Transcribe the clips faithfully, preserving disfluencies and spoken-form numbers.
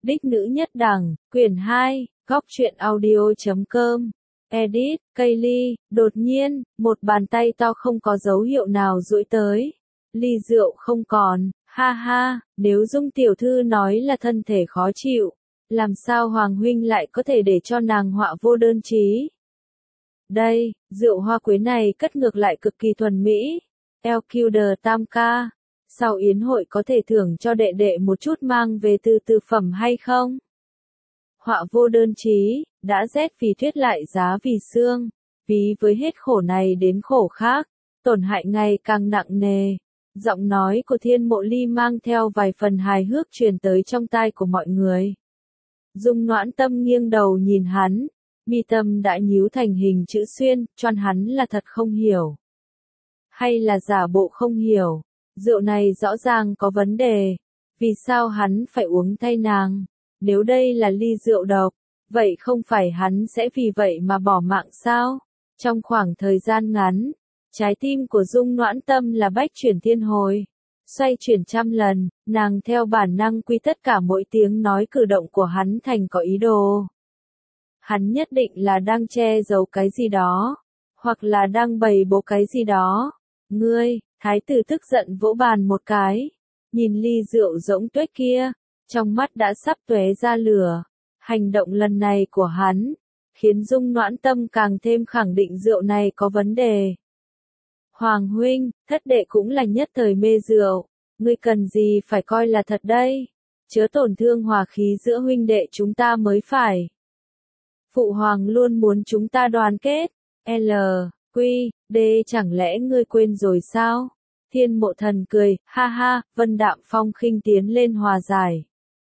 Đích nữ nhất đẳng, quyển hai, góc truyện audio.com. Edit, Kaylee, đột nhiên, một bàn tay to không có dấu hiệu nào duỗi tới. Ly rượu không còn, ha ha, nếu Dung tiểu thư nói là thân thể khó chịu, làm sao Hoàng huynh lại có thể để cho nàng họa vô đơn chí? Đây, rượu hoa quế này cất ngược lại cực kỳ thuần mỹ. Elkilder tam ca, sau yến hội có thể thưởng cho đệ đệ một chút mang về từ từ phẩm hay không? Họa vô đơn chí, đã rét vì thuyết lại giá vì xương, ví với hết khổ này đến khổ khác, tổn hại ngày càng nặng nề. Giọng nói của Thiên Mộ Ly mang theo vài phần hài hước truyền tới trong tai của mọi người. Dung Noãn Tâm nghiêng đầu nhìn hắn, mi tâm đã nhíu thành hình chữ xuyên, choan hắn là thật không hiểu. Hay là giả bộ không hiểu, rượu này rõ ràng có vấn đề, vì sao hắn phải uống thay nàng? Nếu đây là ly rượu độc, vậy không phải hắn sẽ vì vậy mà bỏ mạng sao? Trong khoảng thời gian ngắn, trái tim của Dung Noãn Tâm là bách chuyển thiên hồi, xoay chuyển trăm lần, nàng theo bản năng quy tất cả mỗi tiếng nói cử động của hắn thành có ý đồ. Hắn nhất định là đang che giấu cái gì đó, hoặc là đang bày bố cái gì đó. Ngươi, thái tử tức giận vỗ bàn một cái, nhìn ly rượu rỗng tuếch kia, trong mắt đã sắp tóe ra lửa. Hành động lần này của hắn, khiến Dung Noãn Tâm càng thêm khẳng định rượu này có vấn đề. Hoàng huynh, thất đệ cũng là nhất thời mê rượu, ngươi cần gì phải coi là thật đây? Chớ tổn thương hòa khí giữa huynh đệ chúng ta mới phải. Phụ hoàng luôn muốn chúng ta đoàn kết. L, Q, D chẳng lẽ ngươi quên rồi sao? Thiên Mộ Thần cười, ha ha, Vân Đạm Phong khinh tiến lên hòa giải.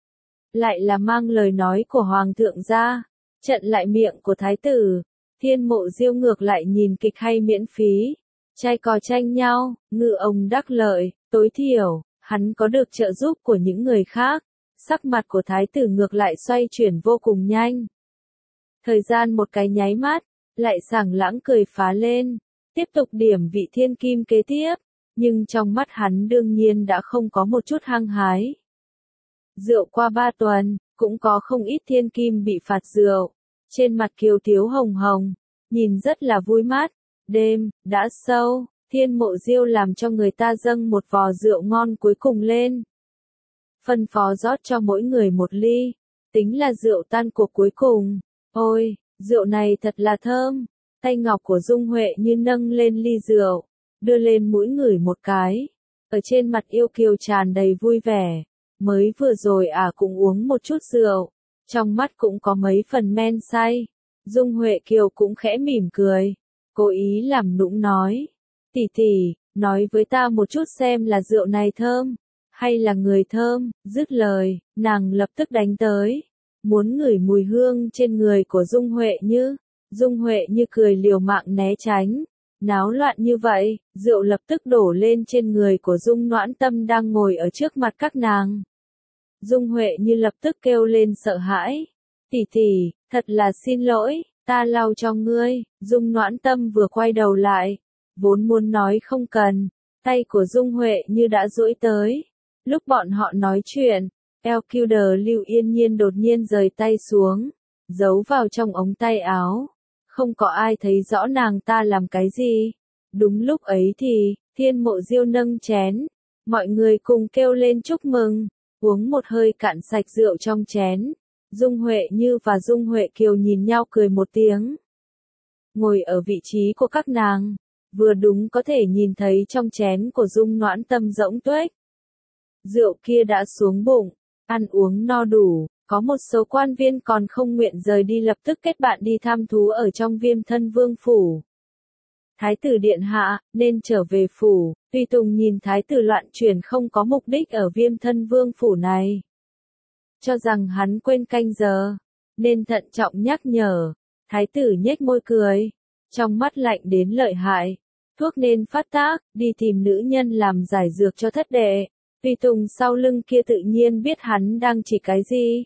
Lại là mang lời nói của Hoàng thượng ra, trận lại miệng của Thái tử. Thiên Mộ Diêu ngược lại nhìn kịch hay miễn phí, trai cò tranh nhau, ngư ông đắc lợi, tối thiểu, hắn có được trợ giúp của những người khác. Sắc mặt của Thái tử ngược lại xoay chuyển vô cùng nhanh. Thời gian một cái nháy mắt, lại sảng lãng cười phá lên, tiếp tục điểm vị thiên kim kế tiếp, nhưng trong mắt hắn đương nhiên đã không có một chút hăng hái. Rượu qua ba tuần, cũng có không ít thiên kim bị phạt rượu, trên mặt kiều thiếu hồng hồng, nhìn rất là vui mắt. Đêm, đã sâu, Thiên Mộ Diêu làm cho người ta dâng một vò rượu ngon cuối cùng lên. Phân phó rót cho mỗi người một ly, tính là rượu tan cuộc cuối cùng. Ôi, rượu này thật là thơm, tay ngọc của Dung Huệ như nâng lên ly rượu, đưa lên mũi ngửi một cái, ở trên mặt yêu kiều tràn đầy vui vẻ. Mới vừa rồi à cũng uống một chút rượu, trong mắt cũng có mấy phần men say. Dung Huệ Kiều cũng khẽ mỉm cười, cố ý làm nũng nói, tỷ tỷ, nói với ta một chút xem là rượu này thơm, hay là người thơm. Dứt lời, nàng lập tức đánh tới, muốn ngửi mùi hương trên người của Dung Huệ Như. Dung Huệ Như cười liều mạng né tránh, náo loạn như vậy, rượu lập tức đổ lên trên người của Dung Noãn Tâm đang ngồi ở trước mặt các nàng. Dung Huệ Như lập tức kêu lên sợ hãi, tỷ tỷ, thật là xin lỗi, ta lau cho ngươi. Dung Noãn Tâm vừa quay đầu lại, vốn muốn nói không cần, tay của Dung Huệ Như đã duỗi tới. Lúc bọn họ nói chuyện, Elkilder Lưu Yên Nhiên đột nhiên rời tay xuống, giấu vào trong ống tay áo. Không có ai thấy rõ nàng ta làm cái gì. Đúng lúc ấy thì, Thiên Mộ Diêu nâng chén, mọi người cùng kêu lên chúc mừng, uống một hơi cạn sạch rượu trong chén. Dung Huệ Như và Dung Huệ Kiều nhìn nhau cười một tiếng. Ngồi ở vị trí của các nàng, vừa đúng có thể nhìn thấy trong chén của Dung Noãn Tâm rỗng tuếch. Rượu kia đã xuống bụng, ăn uống no đủ, có một số quan viên còn không nguyện rời đi lập tức kết bạn đi thăm thú ở trong Viêm Thân Vương phủ. Thái tử điện hạ, nên trở về phủ. Tùy Tùng nhìn thái tử loạn chuyển không có mục đích ở Viêm Thân Vương phủ này, cho rằng hắn quên canh giờ, nên thận trọng nhắc nhở. Thái tử nhếch môi cười, trong mắt lạnh đến lợi hại. Thuốc nên phát tác, đi tìm nữ nhân làm giải dược cho thất đệ. Tùy Tùng sau lưng kia tự nhiên biết hắn đang chỉ cái gì.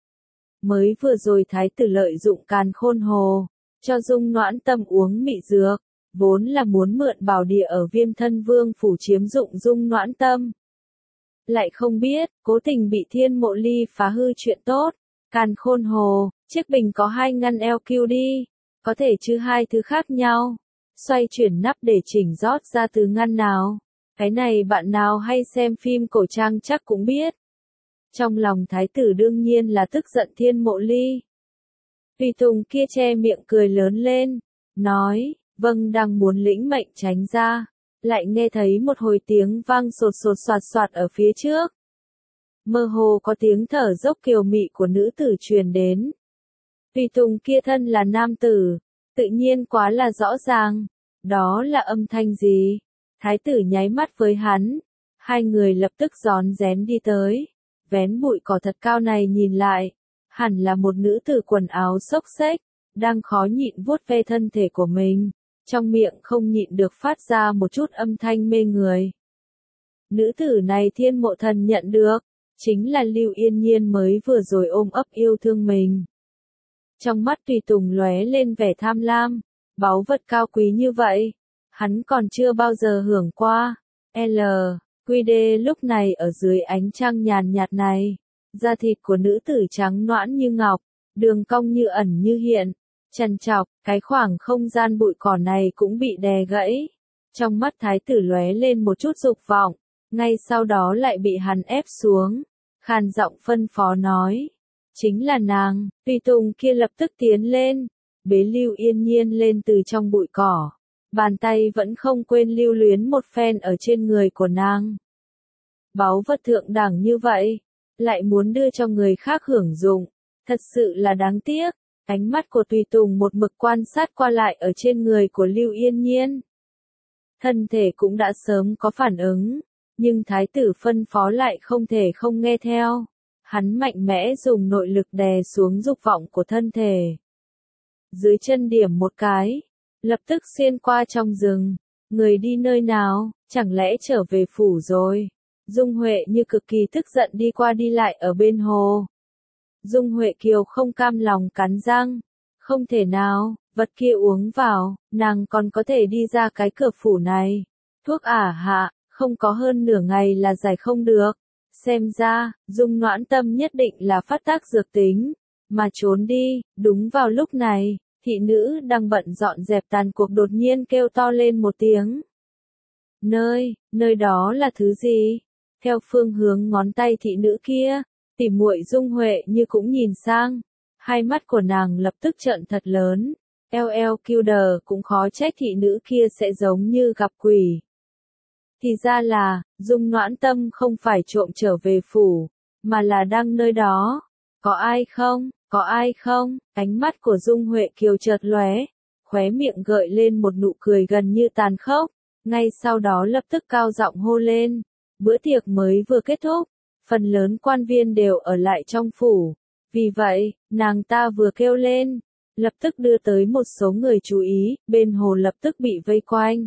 Mới vừa rồi thái tử lợi dụng càn khôn hồ, cho Dung Noãn Tâm uống mị dược, vốn là muốn mượn bảo địa ở Viêm Thân Vương phủ chiếm dụng Dung Noãn Tâm. lại không biết, cố tình bị Thiên Mộ Ly phá hư chuyện tốt. Càn khôn hồ, chiếc bình có hai ngăn lờ quy đê, có thể chứ hai thứ khác nhau. Xoay chuyển nắp để chỉnh rót ra từ ngăn nào. Cái này bạn nào hay xem phim cổ trang chắc cũng biết. Trong lòng thái tử đương nhiên là tức giận Thiên Mộ Ly. Tùy Tùng kia che miệng cười lớn lên, nói, vâng đang muốn lĩnh mệnh tránh ra, lại nghe thấy một hồi tiếng vang sột sột soạt soạt ở phía trước. Mơ hồ có tiếng thở dốc kiều mị của nữ tử truyền đến. Tùy Tùng kia thân là nam tử, tự nhiên quá là rõ ràng, đó là âm thanh gì? Thái tử nháy mắt với hắn, hai người lập tức rón rén đi tới, vén bụi cỏ thật cao này nhìn lại, hẳn là một nữ tử quần áo xốc xếch, đang khó nhịn vuốt ve thân thể của mình, trong miệng không nhịn được phát ra một chút âm thanh mê người. Nữ tử này Thiên Mộ Thần nhận được, chính là Lưu Yên Nhiên mới vừa rồi ôm ấp yêu thương mình. Trong mắt Tùy Tùng lóe lên vẻ tham lam, báu vật cao quý như vậy, hắn còn chưa bao giờ hưởng qua. L. Quy đê lúc này ở dưới ánh trăng nhàn nhạt này, da thịt của nữ tử trắng nõn như ngọc, đường cong như ẩn như hiện, trằn trọc, cái khoảng không gian bụi cỏ này cũng bị đè gãy. Trong mắt thái tử lóe lên một chút dục vọng, ngay sau đó lại bị hắn ép xuống, khàn giọng phân phó nói, chính là nàng. Tùy Tùng kia lập tức tiến lên, bế Lưu Yên Nhiên lên từ trong bụi cỏ, bàn tay vẫn không quên lưu luyến một phen ở trên người của nàng. Báu vật thượng đẳng như vậy, lại muốn đưa cho người khác hưởng dụng, thật sự là đáng tiếc. Ánh mắt của Tùy Tùng một mực quan sát qua lại ở trên người của Lưu Yên Nhiên. Thân thể cũng đã sớm có phản ứng, nhưng thái tử phân phó lại không thể không nghe theo. Hắn mạnh mẽ dùng nội lực đè xuống dục vọng của thân thể. Dưới chân điểm một cái, lập tức xuyên qua trong rừng. Người đi nơi nào, chẳng lẽ trở về phủ rồi? Dung Huệ như cực kỳ tức giận đi qua đi lại ở bên hồ. Dung Huệ Kiều không cam lòng cắn răng. Không thể nào, vật kia uống vào, nàng còn có thể đi ra cái cửa phủ này. Thuốc ả hạ, không có hơn nửa ngày là giải không được. Xem ra, Dung Noãn Tâm nhất định là phát tác dược tính, mà trốn đi. Đúng vào lúc này, thị nữ đang bận dọn dẹp tàn cuộc đột nhiên kêu to lên một tiếng. Nơi, nơi đó là thứ gì? Theo phương hướng ngón tay thị nữ kia, tỉ muội Dung Huệ như cũng nhìn sang, hai mắt của nàng lập tức trợn thật lớn. lờ lờ quy đê cũng khó trách thị nữ kia sẽ giống như gặp quỷ. Thì ra là, Dung Noãn Tâm không phải trộm trở về phủ, mà là đang nơi đó. Có ai không? Có ai không? Ánh mắt của Dung Huệ Kiều chợt lóe, khóe miệng gợi lên một nụ cười gần như tàn khốc, ngay sau đó lập tức cao giọng hô lên. Bữa tiệc mới vừa kết thúc, phần lớn quan viên đều ở lại trong phủ, vì vậy, nàng ta vừa kêu lên, lập tức đưa tới một số người chú ý, bên hồ lập tức bị vây quanh.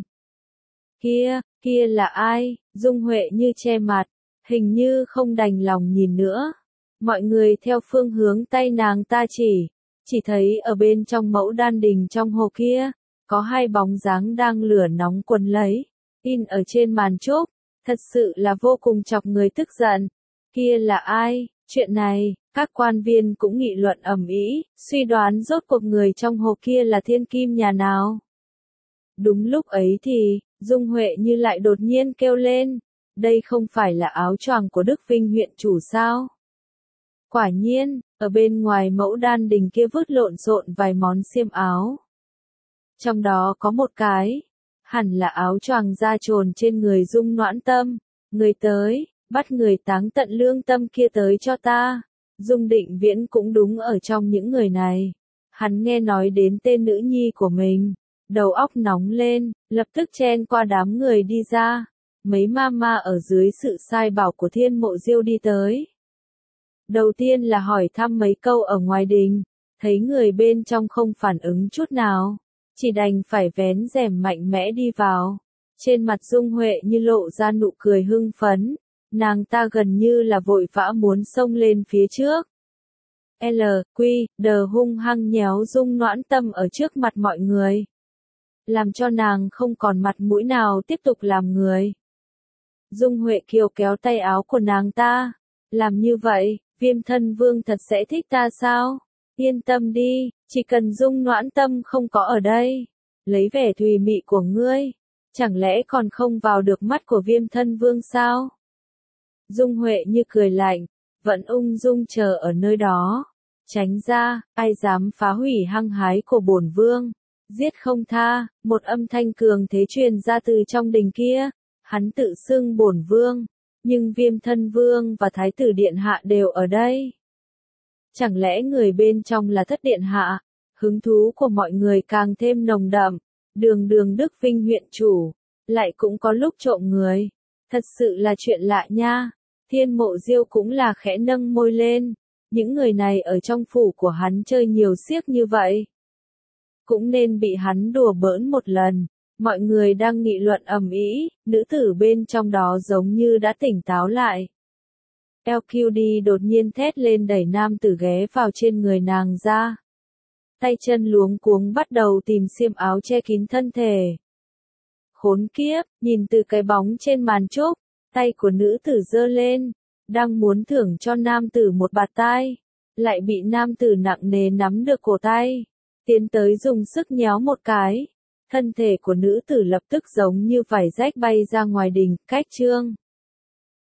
Kia, kia là ai? Dung Huệ như che mặt, hình như không đành lòng nhìn nữa. Mọi người theo phương hướng tay nàng ta chỉ, chỉ thấy ở bên trong mẫu đan đình trong hồ kia, có hai bóng dáng đang lửa nóng quấn lấy, in ở trên màn trúc, thật sự là vô cùng chọc người tức giận. Kia là ai? Chuyện này, các quan viên cũng nghị luận ầm ĩ, suy đoán rốt cuộc người trong hồ kia là thiên kim nhà nào. Đúng lúc ấy thì, Dung Huệ như lại đột nhiên kêu lên, đây không phải là áo choàng của Đức Vinh huyện chủ sao? Quả nhiên, ở bên ngoài mẫu đan đình kia vứt lộn xộn vài món xiêm áo. Trong đó có một cái, hẳn là áo choàng da trồn trên người Dung Noãn Tâm. Người tới, bắt người táng tận lương tâm kia tới cho ta. Dung Định Viễn cũng đúng ở trong những người này. Hắn nghe nói đến tên nữ nhi của mình, đầu óc nóng lên, lập tức chen qua đám người đi ra. Mấy ma ma ở dưới sự sai bảo của Thiên Mộ Diêu đi tới. Đầu tiên là hỏi thăm mấy câu ở ngoài đình, thấy người bên trong không phản ứng chút nào, chỉ đành phải vén rèm mạnh mẽ đi vào. Trên mặt Dung Huệ như lộ ra nụ cười hưng phấn, nàng ta gần như là vội vã muốn xông lên phía trước. L, Quy, đờ hung hăng nhéo Dung Noãn Tâm ở trước mặt mọi người, làm cho nàng không còn mặt mũi nào tiếp tục làm người. Dung Huệ Kiều kéo tay áo của nàng ta. Làm như vậy, Viêm Thân Vương thật sẽ thích ta sao? Yên tâm đi, chỉ cần Dung Noãn Tâm không có ở đây. Lấy vẻ thùy mị của ngươi, chẳng lẽ còn không vào được mắt của Viêm Thân Vương sao? Dung Huệ như cười lạnh, vẫn ung dung chờ ở nơi đó. Tránh ra, ai dám phá hủy hăng hái của bổn vương, giết không tha. Một âm thanh cường thế truyền ra từ trong đình kia. Hắn tự xưng bổn vương, nhưng Viêm Thân Vương và Thái tử Điện Hạ đều ở đây. Chẳng lẽ người bên trong là Thất Điện Hạ? Hứng thú của mọi người càng thêm nồng đậm. Đường đường Đức Vinh huyện chủ, lại cũng có lúc trộm người. Thật sự là chuyện lạ nha. Thiên Mộ Diêu cũng là khẽ nâng môi lên. Những người này ở trong phủ của hắn chơi nhiều xiếc như vậy, cũng nên bị hắn đùa bỡn một lần. Mọi người đang nghị luận ầm ĩ, nữ tử bên trong đó giống như đã tỉnh táo lại. lờ quy đê đột nhiên thét lên đẩy nam tử ghé vào trên người nàng ra. Tay chân luống cuống bắt đầu tìm xiêm áo che kín thân thể. Khốn kiếp, nhìn từ cái bóng trên màn trúc, tay của nữ tử giơ lên, đang muốn thưởng cho nam tử một bạt tai, lại bị nam tử nặng nề nắm được cổ tay, tiến tới dùng sức nhéo một cái. Thân thể của nữ tử lập tức giống như vải rách bay ra ngoài đình, cách chương.